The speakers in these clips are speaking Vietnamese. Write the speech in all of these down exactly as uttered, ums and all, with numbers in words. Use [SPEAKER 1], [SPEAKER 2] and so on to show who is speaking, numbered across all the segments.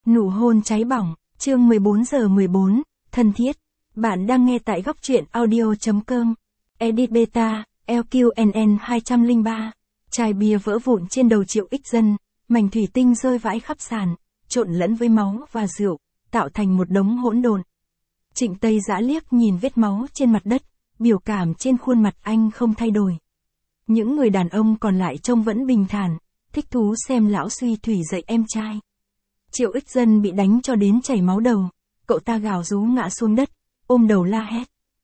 [SPEAKER 1] Nụ hôn cháy bỏng, chương mười bốn giờ mười bốn, thân thiết. Bạn đang nghe tại góc truyện audio chấm com. Edit Beta, L Q N N hai không ba. Chai bia vỡ vụn trên đầu Triệu Ích Dân, mảnh thủy tinh rơi vãi khắp sàn, trộn lẫn với máu và rượu, tạo thành một đống hỗn độn. Trịnh Tây Dã liếc nhìn vết máu trên mặt đất, biểu cảm trên khuôn mặt anh không thay đổi. Những người đàn ông còn lại trông vẫn bình thản, thích thú xem lão suy thủy dạy em trai. Triệu Ích Dân bị đánh cho đến chảy máu đầu, cậu ta gào rú ngã xuống đất, ôm đầu la hét.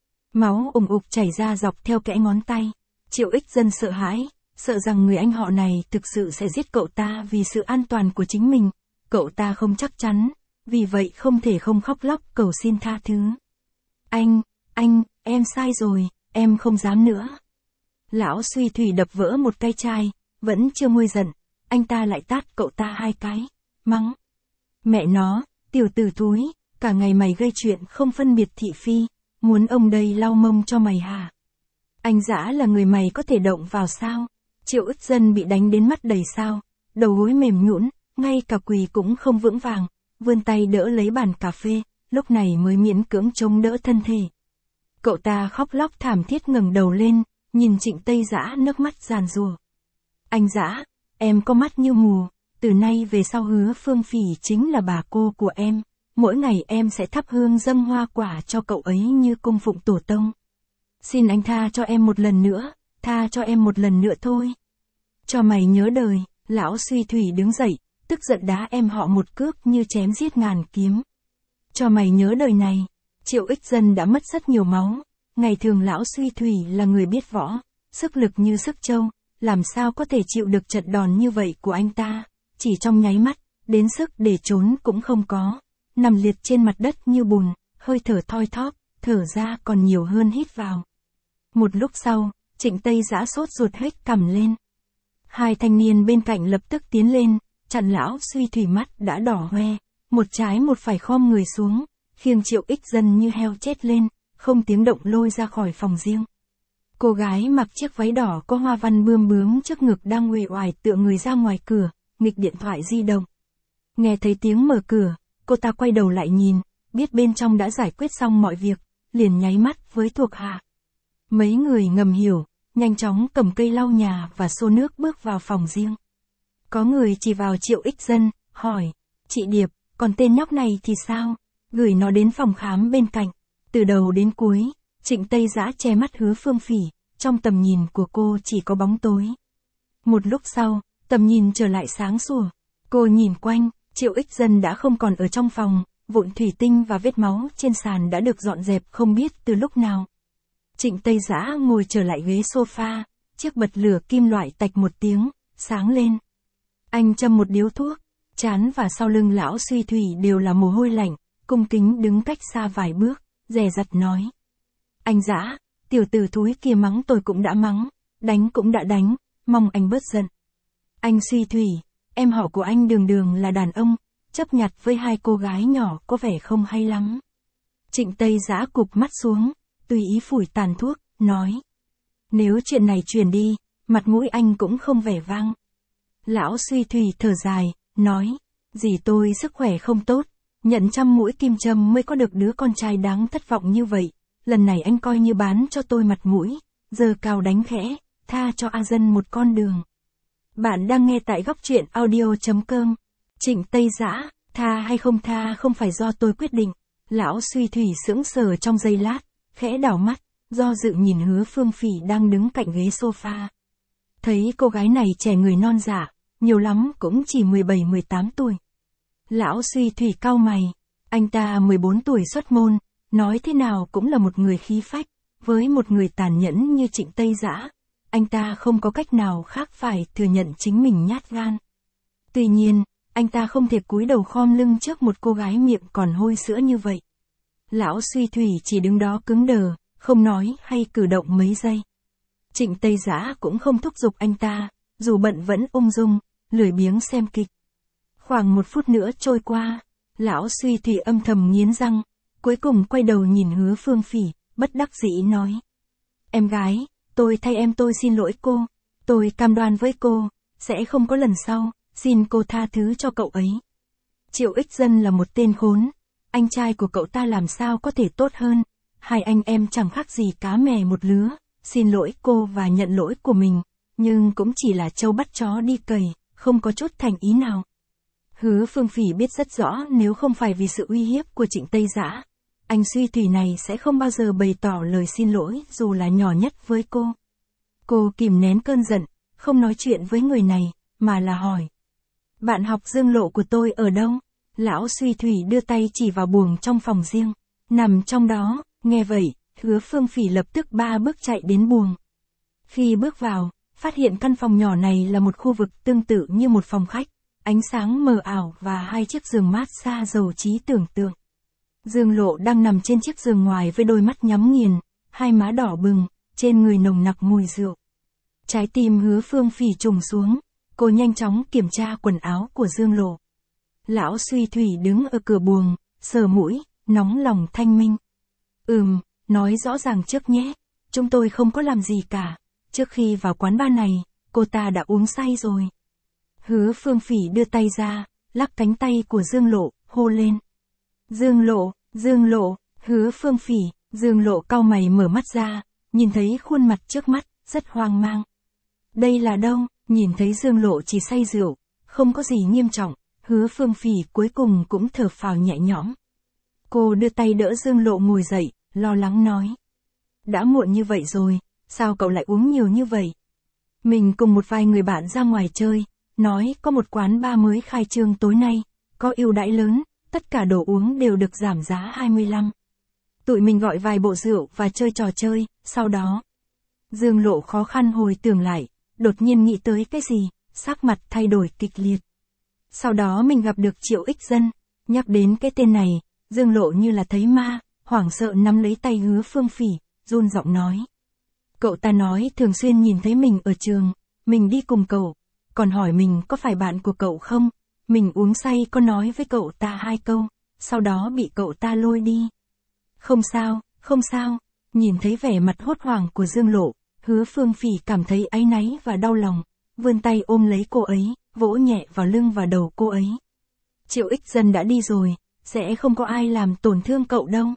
[SPEAKER 1] Máu ùm ục chảy ra dọc theo kẽ ngón tay. Triệu Ích Dân sợ hãi, sợ rằng người anh họ này thực sự sẽ giết cậu ta vì sự an toàn của chính mình. Cậu ta không chắc chắn, vì vậy không thể không khóc lóc cầu xin tha thứ. Anh, anh, em sai rồi, em không dám nữa. Lão suy thủy đập vỡ một cây chai, vẫn chưa nguôi giận, anh ta lại tát cậu ta hai cái, mắng. Mẹ nó, tiểu tử thúi, cả ngày mày gây chuyện không phân biệt thị phi, muốn ông đây lau mông cho mày hả? Anh Dã là người mày có thể động vào sao? Triệu Ích Dân bị đánh đến mắt đầy sao, đầu gối mềm nhũn, ngay cả quỳ cũng không vững vàng, vươn tay đỡ lấy bàn cà phê, lúc này mới miễn cưỡng chống đỡ thân thể. Cậu ta khóc lóc thảm thiết ngẩng đầu lên, nhìn Trịnh Tây Dã nước mắt giàn giụa. Anh Dã, em có mắt như mù, từ nay về sau Hứa Phương Phỉ chính là bà cô của em, mỗi ngày em sẽ thắp hương dâng hoa quả cho cậu ấy như cung phụng tổ tông. Xin anh tha cho em một lần nữa, tha cho em một lần nữa thôi. Cho mày nhớ đời, lão suy thủy đứng dậy, tức giận đá em họ một cước như chém giết ngàn kiếm. Cho mày nhớ đời này, Triệu Ích Dân đã mất rất nhiều máu, ngày thường lão suy thủy là người biết võ, sức lực như sức trâu, làm sao có thể chịu được trận đòn như vậy của anh ta, chỉ trong nháy mắt, đến sức để trốn cũng không có, nằm liệt trên mặt đất như bùn, hơi thở thoi thóp, thở ra còn nhiều hơn hít vào. Một lúc sau, Trịnh Tây Dã sốt ruột hết cằm lên. Hai thanh niên bên cạnh lập tức tiến lên, chặn lão suy thủy mắt đã đỏ hoe, một trái một phải khom người xuống, khiêng Triệu Ích Dân như heo chết lên, không tiếng động lôi ra khỏi phòng riêng. Cô gái mặc chiếc váy đỏ có hoa văn bươm bướm trước ngực đang uể oải tựa người ra ngoài cửa, nghịch điện thoại di động. Nghe thấy tiếng mở cửa, cô ta quay đầu lại nhìn, biết bên trong đã giải quyết xong mọi việc, liền nháy mắt với thuộc hạ. Mấy người ngầm hiểu, nhanh chóng cầm cây lau nhà và xô nước bước vào phòng riêng. Có người chỉ vào Triệu Ích Dân, hỏi, chị Điệp, còn tên nhóc này thì sao? Gửi nó đến phòng khám bên cạnh. Từ đầu đến cuối, Trịnh Tây Dã che mắt Hứa Phương Phỉ, trong tầm nhìn của cô chỉ có bóng tối. Một lúc sau, tầm nhìn trở lại sáng sủa. Cô nhìn quanh, Triệu Ích Dân đã không còn ở trong phòng, vụn thủy tinh và vết máu trên sàn đã được dọn dẹp không biết từ lúc nào. Trịnh Tây Dã ngồi trở lại ghế sofa, chiếc bật lửa kim loại tạch một tiếng, sáng lên. Anh châm một điếu thuốc, trán và sau lưng lão suy thủy đều là mồ hôi lạnh, cung kính đứng cách xa vài bước, dè dặt nói. Anh Dã, tiểu tử thúi kia mắng tôi cũng đã mắng, đánh cũng đã đánh, mong anh bớt giận. Anh suy thủy, em họ của anh đường đường là đàn ông, chấp nhặt với hai cô gái nhỏ có vẻ không hay lắm. Trịnh Tây Dã cụp mắt xuống, tùy ý phủi tàn thuốc, nói. Nếu chuyện này truyền đi, mặt mũi anh cũng không vẻ vang. Lão suy thủy thở dài, nói, dì tôi sức khỏe không tốt, nhận trăm mũi kim châm mới có được đứa con trai đáng thất vọng như vậy, lần này anh coi như bán cho tôi mặt mũi, giờ cao đánh khẽ, tha cho A Dân một con đường. Bạn đang nghe tại góc truyện audio chấm com. Trịnh Tây Dã, tha hay không tha không phải do tôi quyết định. Lão suy thủy sững sờ trong giây lát, khẽ đảo mắt, do dự nhìn Hứa Phương Phỉ đang đứng cạnh ghế sofa. Thấy cô gái này trẻ người non dạ, nhiều lắm cũng chỉ mười bảy mười tám tuổi. Lão suy thủy cau mày, anh ta mười bốn tuổi xuất môn, nói thế nào cũng là một người khí phách, với một người tàn nhẫn như Trịnh Tây Dã, anh ta không có cách nào khác phải thừa nhận chính mình nhát gan. Tuy nhiên, anh ta không thể cúi đầu khom lưng trước một cô gái miệng còn hôi sữa như vậy. Lão suy thủy chỉ đứng đó cứng đờ, không nói hay cử động mấy giây. Trịnh Tây Dã cũng không thúc giục anh ta, dù bận vẫn ung dung, lười biếng xem kịch. Khoảng một phút nữa trôi qua, lão suy thủy âm thầm nghiến răng, cuối cùng quay đầu nhìn Hứa Phương Phỉ, bất đắc dĩ nói. Em gái, tôi thay em tôi xin lỗi cô, tôi cam đoan với cô, sẽ không có lần sau, xin cô tha thứ cho cậu ấy. Triệu Ích Dân là một tên khốn. Anh trai của cậu ta làm sao có thể tốt hơn. Hai anh em chẳng khác gì cá mè một lứa. Xin lỗi cô và nhận lỗi của mình. Nhưng cũng chỉ là trâu bắt chó đi cày, không có chút thành ý nào. Hứa Phương Phỉ biết rất rõ nếu không phải vì sự uy hiếp của Trịnh Tây Dã, anh Suy Thủy này sẽ không bao giờ bày tỏ lời xin lỗi dù là nhỏ nhất với cô. Cô kìm nén cơn giận, không nói chuyện với người này, mà là hỏi. Bạn học Dương Lộ của tôi ở đâu? Lão Suy Thủy đưa tay chỉ vào buồng trong phòng riêng. Nằm trong đó, nghe vậy, Hứa Phương Phỉ lập tức ba bước chạy đến buồng. Khi bước vào, phát hiện căn phòng nhỏ này là một khu vực tương tự như một phòng khách, ánh sáng mờ ảo và hai chiếc giường mát xa giàu trí tưởng tượng. Dương Lộ đang nằm trên chiếc giường ngoài với đôi mắt nhắm nghiền, hai má đỏ bừng, trên người nồng nặc mùi rượu. Trái tim Hứa Phương Phỉ trùng xuống, cô nhanh chóng kiểm tra quần áo của Dương Lộ. Lão Suy Thủy đứng ở cửa buồng, sờ mũi, nóng lòng thanh minh. Ừm, nói rõ ràng trước nhé, chúng tôi không có làm gì cả, trước khi vào quán bar này, cô ta đã uống say rồi. Hứa Phương Phỉ đưa tay ra, lắc cánh tay của Dương Lộ, hô lên. Dương Lộ, Dương Lộ, Hứa Phương Phỉ, Dương Lộ cau mày mở mắt ra, nhìn thấy khuôn mặt trước mắt, rất hoang mang. Đây là đâu? Nhìn thấy Dương Lộ chỉ say rượu, không có gì nghiêm trọng, Hứa Phương Phỉ cuối cùng cũng thở phào nhẹ nhõm. Cô đưa tay đỡ Dương Lộ ngồi dậy, lo lắng nói. Đã muộn như vậy rồi, sao cậu lại uống nhiều như vậy? Mình cùng một vài người bạn ra ngoài chơi, nói có một quán bar mới khai trương tối nay, có ưu đãi lớn, tất cả đồ uống đều được giảm giá hai mươi lăm. Tụi mình gọi vài bộ rượu và chơi trò chơi, sau đó. Dương Lộ khó khăn hồi tưởng lại, đột nhiên nghĩ tới cái gì, sắc mặt thay đổi kịch liệt. Sau đó mình gặp được Triệu Ích Dân, nhắc đến cái tên này, Dương Lộ như là thấy ma, hoảng sợ nắm lấy tay Hứa Phương Phỉ, run giọng nói. Cậu ta nói thường xuyên nhìn thấy mình ở trường, mình đi cùng cậu, còn hỏi mình có phải bạn của cậu không, mình uống say có nói với cậu ta hai câu, sau đó bị cậu ta lôi đi. Không sao, không sao, nhìn thấy vẻ mặt hốt hoảng của Dương Lộ, Hứa Phương Phỉ cảm thấy áy náy và đau lòng, vươn tay ôm lấy cô ấy, vỗ nhẹ vào lưng và đầu cô ấy. Triệu Ích Dân đã đi rồi, sẽ không có ai làm tổn thương cậu đâu.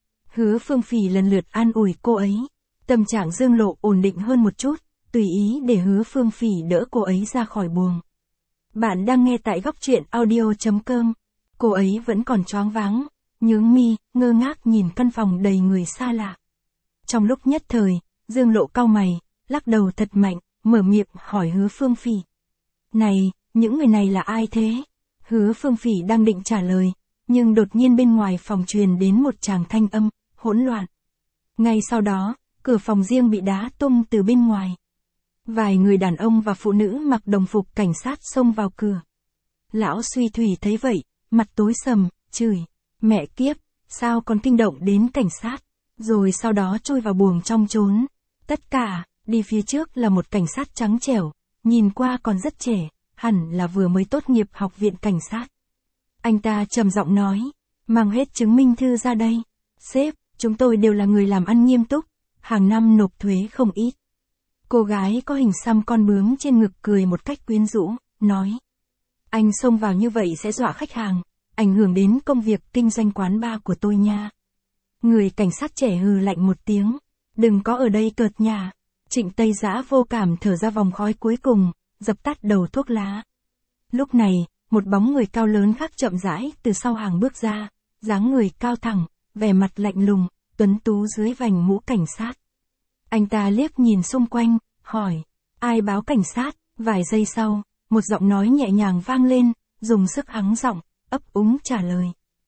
[SPEAKER 1] Hứa Phương Phỉ lần lượt an ủi cô ấy, tâm trạng Dương Lộ ổn định hơn một chút, tùy ý để Hứa Phương Phỉ đỡ cô ấy ra khỏi buồng. Bạn đang nghe tại góc truyện audio chấm com. Cô ấy vẫn còn choáng váng, nhướng mi, ngơ ngác nhìn căn phòng đầy người xa lạ. Trong lúc nhất thời, Dương Lộ cau mày, lắc đầu thật mạnh, mở miệng hỏi Hứa Phương Phỉ. Này, những người này là ai thế? Hứa Phương Phỉ đang định trả lời, nhưng đột nhiên bên ngoài phòng truyền đến một tràng thanh âm, hỗn loạn. Ngay sau đó, cửa phòng riêng bị đá tung từ bên ngoài. Vài người đàn ông và phụ nữ mặc đồng phục cảnh sát xông vào cửa. Lão Suy Thủy thấy vậy, mặt tối sầm, chửi, mẹ kiếp, sao còn kinh động đến cảnh sát, rồi sau đó chui vào buồng trong trốn. Tất cả, đi phía trước là một cảnh sát trắng trẻo, nhìn qua còn rất trẻ, hẳn là vừa mới tốt nghiệp học viện cảnh sát. Anh ta trầm giọng nói, mang hết chứng minh thư ra đây. Sếp, chúng tôi đều là người làm ăn nghiêm túc, hàng năm nộp thuế không ít. Cô gái có hình xăm con bướm trên ngực cười một cách quyến rũ, nói. Anh xông vào như vậy sẽ dọa khách hàng, ảnh hưởng đến công việc kinh doanh quán bar của tôi nha. Người cảnh sát trẻ hừ lạnh một tiếng, đừng có ở đây cợt nhà. Trịnh Tây Dã vô cảm thở ra vòng khói cuối cùng, dập tắt đầu thuốc lá. Lúc này, một bóng người cao lớn khác chậm rãi từ sau hàng bước ra, dáng người cao thẳng, vẻ mặt lạnh lùng, tuấn tú dưới vành mũ cảnh sát. Anh ta liếc nhìn xung quanh, hỏi, ai báo cảnh sát? Vài giây sau, một giọng nói nhẹ nhàng vang lên, dùng sức hắng giọng, ấp úng trả lời.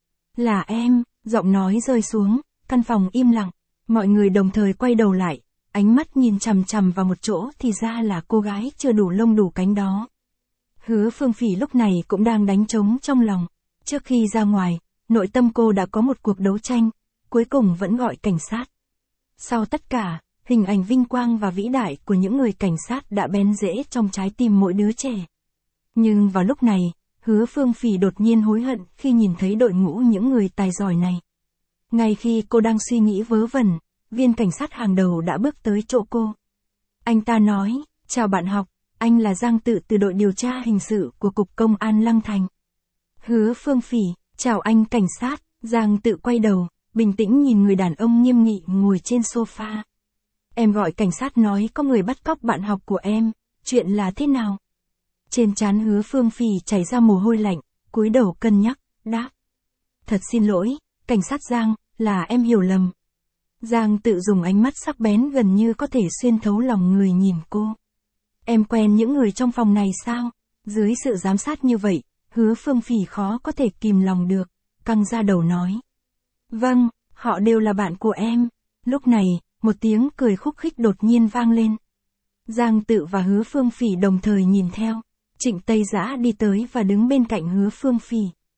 [SPEAKER 1] Là em, giọng nói rơi xuống, căn phòng im lặng, mọi người đồng thời quay đầu lại, ánh mắt nhìn chằm chằm vào một chỗ thì ra là cô gái chưa đủ lông đủ cánh đó. Hứa Phương Phỉ lúc này cũng đang đánh trống trong lòng, trước khi ra ngoài, nội tâm cô đã có một cuộc đấu tranh, cuối cùng vẫn gọi cảnh sát. Sau tất cả, hình ảnh vinh quang và vĩ đại của những người cảnh sát đã bén rễ trong trái tim mỗi đứa trẻ. Nhưng vào lúc này, Hứa Phương Phỉ đột nhiên hối hận khi nhìn thấy đội ngũ những người tài giỏi này. Ngay khi cô đang suy nghĩ vớ vẩn, viên cảnh sát hàng đầu đã bước tới chỗ cô. Anh ta nói, chào bạn học, anh là Giang Tự từ đội điều tra hình sự của Cục Công an Lăng Thành. Hứa Phương Phỉ, chào anh cảnh sát. Giang Tự quay đầu, bình tĩnh nhìn người đàn ông nghiêm nghị ngồi trên sofa. Em gọi cảnh sát nói có người bắt cóc bạn học của em, chuyện là thế nào? Trên trán Hứa Phương Phỉ chảy ra mồ hôi lạnh, cúi đầu cân nhắc, đáp. Thật xin lỗi, cảnh sát Giang, là em hiểu lầm. Giang Tự dùng ánh mắt sắc bén gần như có thể xuyên thấu lòng người nhìn cô. Em quen những người trong phòng này sao? Dưới sự giám sát như vậy, Hứa Phương Phỉ khó có thể kìm lòng được, căng ra đầu nói. Vâng, họ đều là bạn của em. Lúc này, một tiếng cười khúc khích đột nhiên vang lên. Giang Tự và Hứa Phương Phỉ đồng thời nhìn theo. Trịnh Tây Dã đi tới và đứng bên cạnh Hứa Phương Phỉ.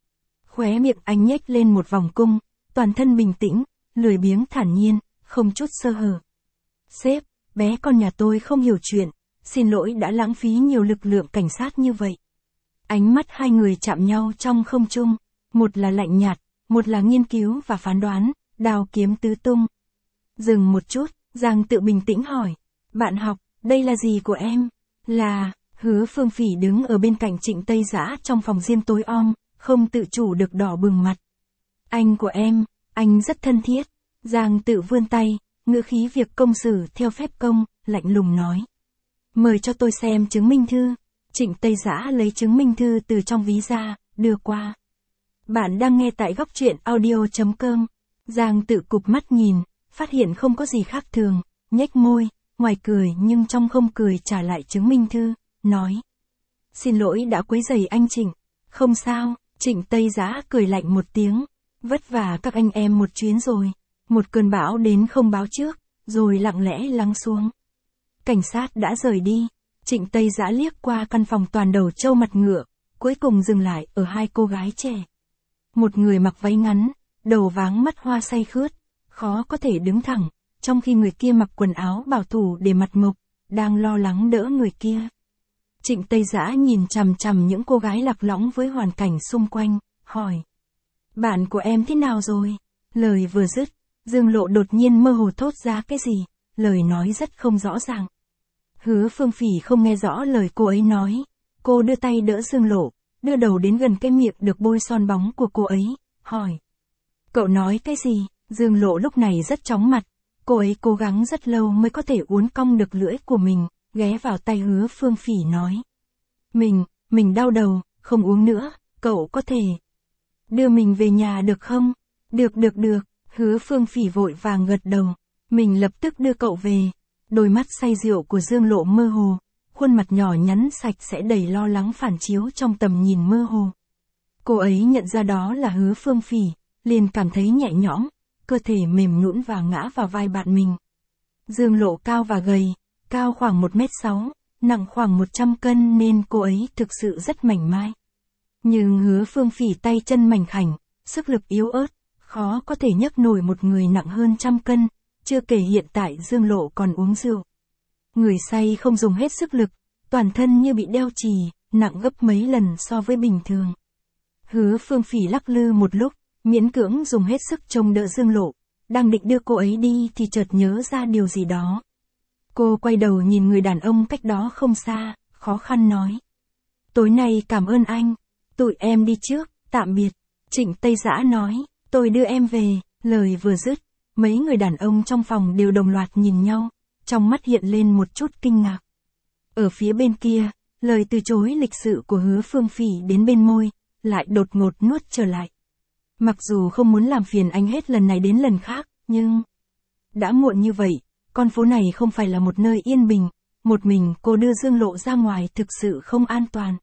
[SPEAKER 1] Khóe miệng anh nhếch lên một vòng cung, toàn thân bình tĩnh, lười biếng thản nhiên, không chút sơ hở. Sếp, bé con nhà tôi không hiểu chuyện, xin lỗi đã lãng phí nhiều lực lượng cảnh sát như vậy. Ánh mắt hai người chạm nhau trong không trung, một là lạnh nhạt, một là nghiên cứu và phán đoán, đao kiếm tứ tung. Dừng một chút, Giang Tự bình tĩnh hỏi, bạn học, đây là gì của em? Là, Hứa Phương Phỉ đứng ở bên cạnh Trịnh Tây Dã trong phòng riêng tối om, không tự chủ được đỏ bừng mặt. Anh của em, anh rất thân thiết. Giang Tự vươn tay, ngữ khí việc công xử theo phép công, lạnh lùng nói. Mời cho tôi xem chứng minh thư. Trịnh Tây Dã lấy chứng minh thư từ trong ví ra, đưa qua. Bạn đang nghe tại góc truyện audio chấm com. Giang Tự cụp mắt nhìn, phát hiện không có gì khác thường, nhếch môi, ngoài cười nhưng trong không cười trả lại chứng minh thư, nói. Xin lỗi đã quấy rầy anh Trịnh. Không sao, Trịnh Tây Dã cười lạnh một tiếng. Vất vả các anh em một chuyến rồi. Một cơn bão đến không báo trước, rồi lặng lẽ lắng xuống. Cảnh sát đã rời đi. Trịnh Tây Dã liếc qua căn phòng toàn đầu trâu mặt ngựa, cuối cùng dừng lại ở hai cô gái trẻ. Một người mặc váy ngắn, đầu váng mắt hoa say khướt, khó có thể đứng thẳng, trong khi người kia mặc quần áo bảo thủ để mặt mộc, đang lo lắng đỡ người kia. Trịnh Tây Dã nhìn chằm chằm những cô gái lạc lõng với hoàn cảnh xung quanh, hỏi. Bạn của em thế nào rồi? Lời vừa dứt, Dương Lộ đột nhiên mơ hồ thốt ra cái gì, lời nói rất không rõ ràng. Hứa Phương Phỉ không nghe rõ lời cô ấy nói, cô đưa tay đỡ Dương Lộ, đưa đầu đến gần cái miệng được bôi son bóng của cô ấy, hỏi. Cậu nói cái gì? Dương Lộ lúc này rất chóng mặt, cô ấy cố gắng rất lâu mới có thể uốn cong được lưỡi của mình, ghé vào tay Hứa Phương Phỉ nói. Mình, mình đau đầu, không uống nữa, cậu có thể đưa mình về nhà được không? Được được được, Hứa Phương Phỉ vội vàng gật đầu, mình lập tức đưa cậu về. Đôi mắt say rượu của Dương Lộ mơ hồ, khuôn mặt nhỏ nhắn sạch sẽ đầy lo lắng phản chiếu trong tầm nhìn mơ hồ. Cô ấy nhận ra đó là Hứa Phương Phỉ, liền cảm thấy nhẹ nhõm, cơ thể mềm nhũn và ngã vào vai bạn mình. Dương Lộ cao và gầy, cao khoảng một mét sáu, nặng khoảng một trăm cân nên cô ấy thực sự rất mảnh mai. Nhưng Hứa Phương Phỉ tay chân mảnh khảnh, sức lực yếu ớt, khó có thể nhấc nổi một người nặng hơn trăm cân, chưa kể hiện tại Dương Lộ còn uống rượu. Người say không dùng hết sức lực, toàn thân như bị đeo chì, nặng gấp mấy lần so với bình thường. Hứa Phương Phỉ lắc lư một lúc, miễn cưỡng dùng hết sức trông đỡ Dương Lộ, đang định đưa cô ấy đi thì chợt nhớ ra điều gì đó. Cô quay đầu nhìn người đàn ông cách đó không xa, khó khăn nói. Tối nay cảm ơn anh, tụi em đi trước, tạm biệt. Trịnh Tây Dã nói, tôi đưa em về, lời vừa dứt, mấy người đàn ông trong phòng đều đồng loạt nhìn nhau, trong mắt hiện lên một chút kinh ngạc. Ở phía bên kia, lời từ chối lịch sự của Hứa Phương Phỉ đến bên môi, lại đột ngột nuốt trở lại. Mặc dù không muốn làm phiền anh hết lần này đến lần khác, nhưng đã muộn như vậy, con phố này không phải là một nơi yên bình, một mình cô đưa Dương Lộ ra ngoài thực sự không an toàn.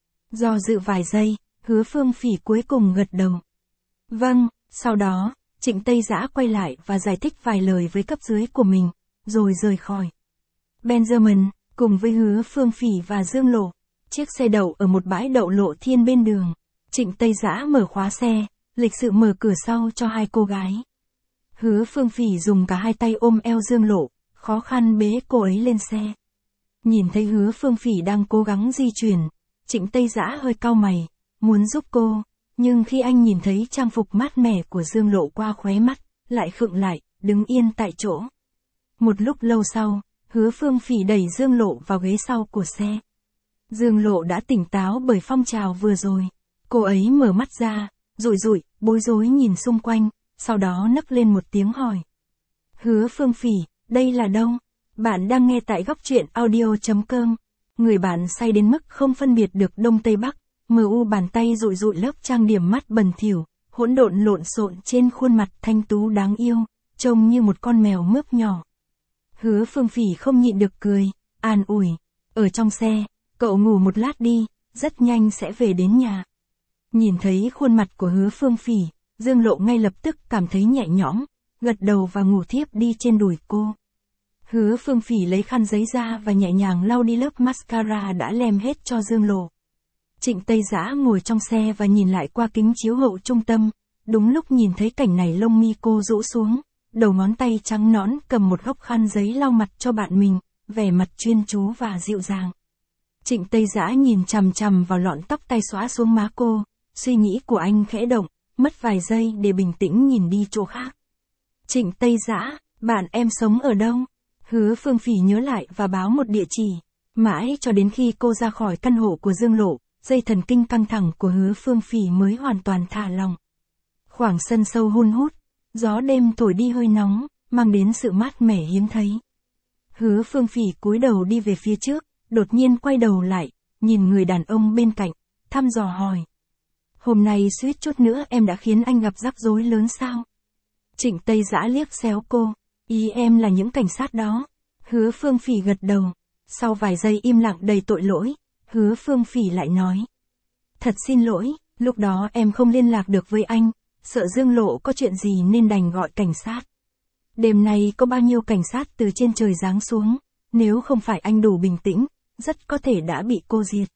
[SPEAKER 1] Do dự vài giây, Hứa Phương Phỉ cuối cùng gật đầu. Vâng, sau đó, Trịnh Tây Dã quay lại và giải thích vài lời với cấp dưới của mình, rồi rời khỏi. Benjamin, cùng với Hứa Phương Phỉ và Dương Lộ, chiếc xe đậu ở một bãi đậu lộ thiên bên đường. Trịnh Tây Dã mở khóa xe, lịch sự mở cửa sau cho hai cô gái. Hứa Phương Phỉ dùng cả hai tay ôm eo Dương Lộ, khó khăn bế cô ấy lên xe. Nhìn thấy Hứa Phương Phỉ đang cố gắng di chuyển, Trịnh Tây Dã hơi cau mày, muốn giúp cô, nhưng khi anh nhìn thấy trang phục mát mẻ của Dương Lộ qua khóe mắt, lại khựng lại, đứng yên tại chỗ. Một lúc lâu sau, Hứa Phương Phỉ đẩy Dương Lộ vào ghế sau của xe. Dương Lộ đã tỉnh táo bởi phong trào vừa rồi. Cô Cô ấy mở mắt ra, rụi rụi, bối rối nhìn xung quanh, sau đó nấc lên một tiếng hỏi. Hứa Phương Phỉ, đây là đâu? Bạn đang nghe tại góc truyện audio.com. Người bạn say đến mức không phân biệt được đông tây bắc, mờ u bàn tay rụi rụi lớp trang điểm mắt bẩn thỉu, hỗn độn lộn xộn trên khuôn mặt thanh tú đáng yêu, trông như một con mèo mướp nhỏ. Hứa Phương Phỉ không nhịn được cười, an ủi. Ở trong xe, cậu ngủ một lát đi, rất nhanh sẽ về đến nhà. Nhìn thấy khuôn mặt của Hứa Phương Phỉ, Dương Lộ ngay lập tức cảm thấy nhẹ nhõm, gật đầu và ngủ thiếp đi trên đùi cô. Hứa Phương Phỉ lấy khăn giấy ra và nhẹ nhàng lau đi lớp mascara đã lem hết cho Dương Lộ. Trịnh Tây Dã ngồi trong xe và nhìn lại qua kính chiếu hậu trung tâm, đúng lúc nhìn thấy cảnh này lông mi cô rũ xuống, đầu ngón tay trắng nõn cầm một góc khăn giấy lau mặt cho bạn mình, vẻ mặt chuyên chú và dịu dàng. Trịnh Tây Dã nhìn chằm chằm vào lọn tóc tay xõa xuống má cô, suy nghĩ của anh khẽ động, mất vài giây để bình tĩnh nhìn đi chỗ khác. Trịnh Tây Dã, bạn em sống ở đâu? Hứa Phương Phỉ nhớ lại và báo một địa chỉ. Mãi cho đến khi cô ra khỏi căn hộ của Dương Lộ, dây thần kinh căng thẳng của Hứa Phương Phỉ mới hoàn toàn thả lỏng. Khoảng sân sâu hun hút, gió đêm thổi đi hơi nóng, mang đến sự mát mẻ hiếm thấy. Hứa Phương Phỉ cúi đầu đi về phía trước, đột nhiên quay đầu lại, nhìn người đàn ông bên cạnh, thăm dò hỏi. Hôm nay suýt chút nữa em đã khiến anh gặp rắc rối lớn sao? Trịnh Tây Dã liếc xéo cô, ý em là những cảnh sát đó. Hứa Phương Phỉ gật đầu, sau vài giây im lặng đầy tội lỗi, Hứa Phương Phỉ lại nói. Thật xin lỗi, lúc đó em không liên lạc được với anh, sợ Dương Lộ có chuyện gì nên đành gọi cảnh sát. Đêm nay có bao nhiêu cảnh sát từ trên trời giáng xuống, nếu không phải anh đủ bình tĩnh, rất có thể đã bị cô diệt.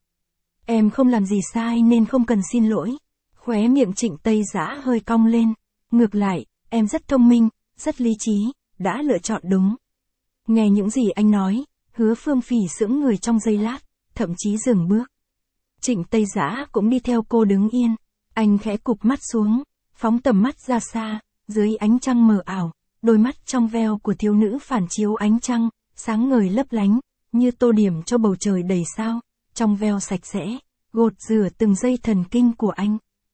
[SPEAKER 1] Em không làm gì sai nên không cần xin lỗi. Khóe miệng Trịnh Tây Dã hơi cong lên. Ngược lại, em rất thông minh, rất lý trí, đã lựa chọn đúng. Nghe những gì anh nói, Hứa Phương Phỉ sững người trong giây lát, thậm chí dừng bước. Trịnh Tây Dã cũng đi theo cô đứng yên. Anh khẽ cụp mắt xuống, phóng tầm mắt ra xa, dưới ánh trăng mờ ảo, đôi mắt trong veo của thiếu nữ phản chiếu ánh trăng, sáng ngời lấp lánh, như tô điểm cho bầu trời đầy sao, trong veo sạch sẽ, gột rửa từng dây thần kinh của anh.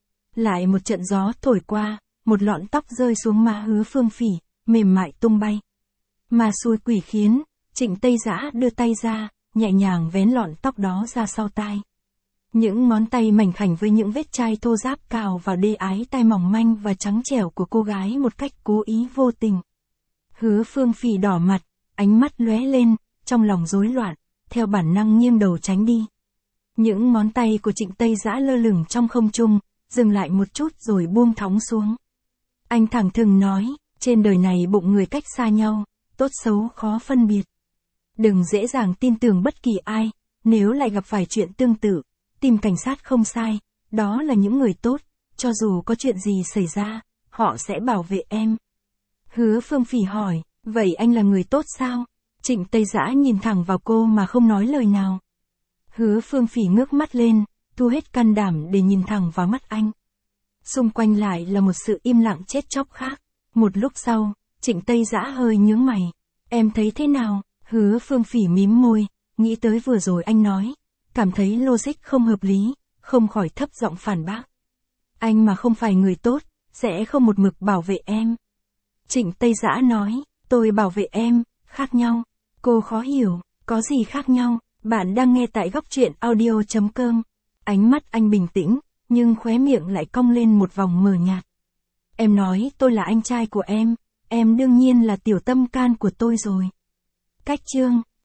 [SPEAKER 1] Lại một trận gió thổi qua, một lọn tóc rơi xuống má Hứa Phương Phỉ, mềm mại tung bay. Mà xui quỷ khiến, Trịnh Tây Dã đưa tay ra, nhẹ nhàng vén lọn tóc đó ra sau tai. Những ngón tay mảnh khảnh với những vết chai thô ráp cào vào đê ái tai mỏng manh và trắng trẻo của cô gái một cách cố ý vô tình. Hứa Phương Phỉ đỏ mặt, ánh mắt lóe lên, trong lòng rối loạn, theo bản năng nghiêng đầu tránh đi. Những ngón tay của Trịnh Tây Dã lơ lửng trong không trung, dừng lại một chút rồi buông thõng xuống. Anh thẳng thừng nói, trên đời này bụng người cách xa nhau, tốt xấu khó phân biệt. Đừng dễ dàng tin tưởng bất kỳ ai, nếu lại gặp phải chuyện tương tự, tìm cảnh sát không sai, đó là những người tốt, cho dù có chuyện gì xảy ra, họ sẽ bảo vệ em. Hứa Phương Phỉ hỏi, vậy anh là người tốt sao? Trịnh Tây Dã nhìn thẳng vào cô mà không nói lời nào. Hứa Phương Phỉ ngước mắt lên, thu hết can đảm để nhìn thẳng vào mắt anh. Xung quanh lại là một sự im lặng chết chóc khác. Một lúc sau, Trịnh Tây Dã hơi nhướng mày. Em thấy thế nào? Hứa Phương Phỉ mím môi, nghĩ tới vừa rồi anh nói, cảm thấy logic không hợp lý, không khỏi thấp giọng phản bác. Anh mà không phải người tốt, sẽ không một mực bảo vệ em. Trịnh Tây Dã nói, tôi bảo vệ em, khác nhau. Cô khó hiểu, có gì khác nhau? Bạn đang nghe tại góc truyện audio.com. Ánh mắt anh bình tĩnh, nhưng khóe miệng lại cong lên một vòng mờ nhạt. Em nói tôi là anh trai của em, em đương nhiên là tiểu tâm can của tôi rồi. Cách chương